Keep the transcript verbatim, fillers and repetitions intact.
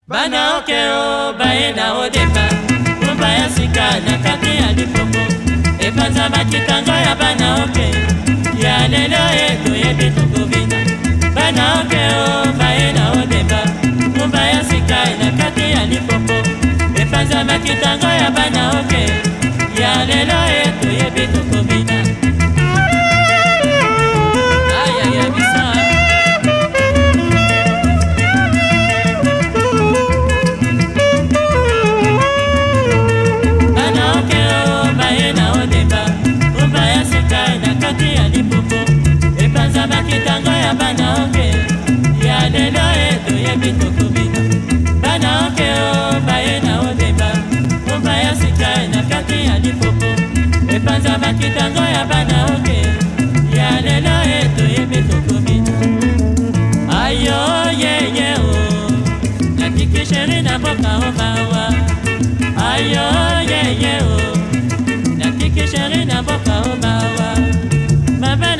Bana okeo baena odepa Mumba ya sika na kaki ya lipopo Epanza makitango ya bana oke Ya lelo eto yebe tukubina Bana okeo baena odepa Mumba ya sika na kaki ya lipopo Epanza makitango ya bana oke Ya lelo eto yebe tukubina Makitango ya bana oke Ya lelo eto yebi tukubina Bana oke o baena odeba Mumba ya sika na kaki ya lipopo Epanza makitango ya bana oke Ya lelo eto yebi tukubina Ayo ye ye o Natiki sheri na boka o bawa Ayo ye ye o Natiki sheri na boka o bawa Mabana